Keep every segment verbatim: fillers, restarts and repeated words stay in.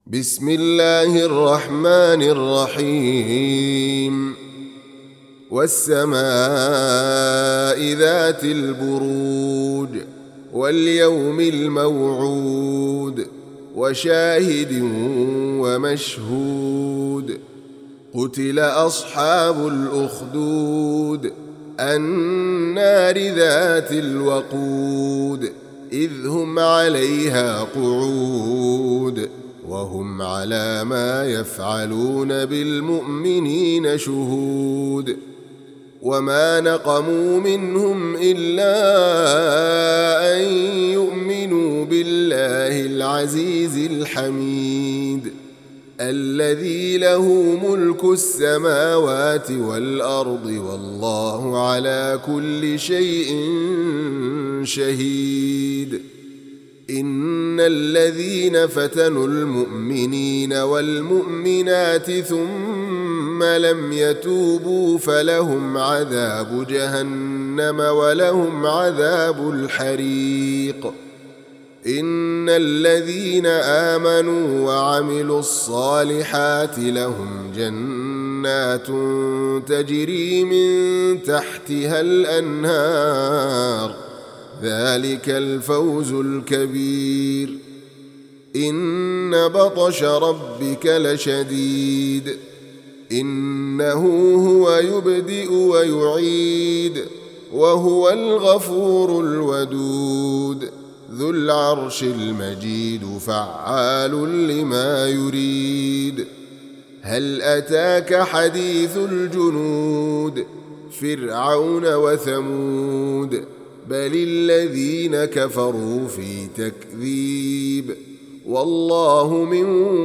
بسم الله الرحمن الرحيم والسماء ذات البروج واليوم الموعود وشاهد ومشهود قتل أصحاب الأخدود النار ذات الوقود إذ هم عليها قعود وهم على ما يفعلون بالمؤمنين شهود وما نقموا منهم إلا أن يؤمنوا بالله العزيز الحميد الذي له ملك السماوات والأرض والله على كل شيء شهيد إن الذين فتنوا المؤمنين والمؤمنات ثم لم يتوبوا فلهم عذاب جهنم ولهم عذاب الحريق إن الذين آمنوا وعملوا الصالحات لهم جنات تجري من تحتها الأنهار ذلك الفوز الكبير إن بطش ربك لشديد إنه هو يبدئ ويعيد وهو الغفور الودود ذو العرش المجيد فعال لما يريد هل أتاك حديث الجنود فرعون وثمود بل الذين كفروا في تكذيب والله من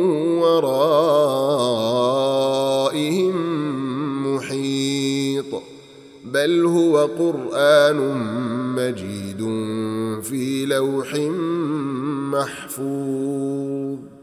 ورائهم محيط بل هو قرآن مجيد في لوح محفوظ.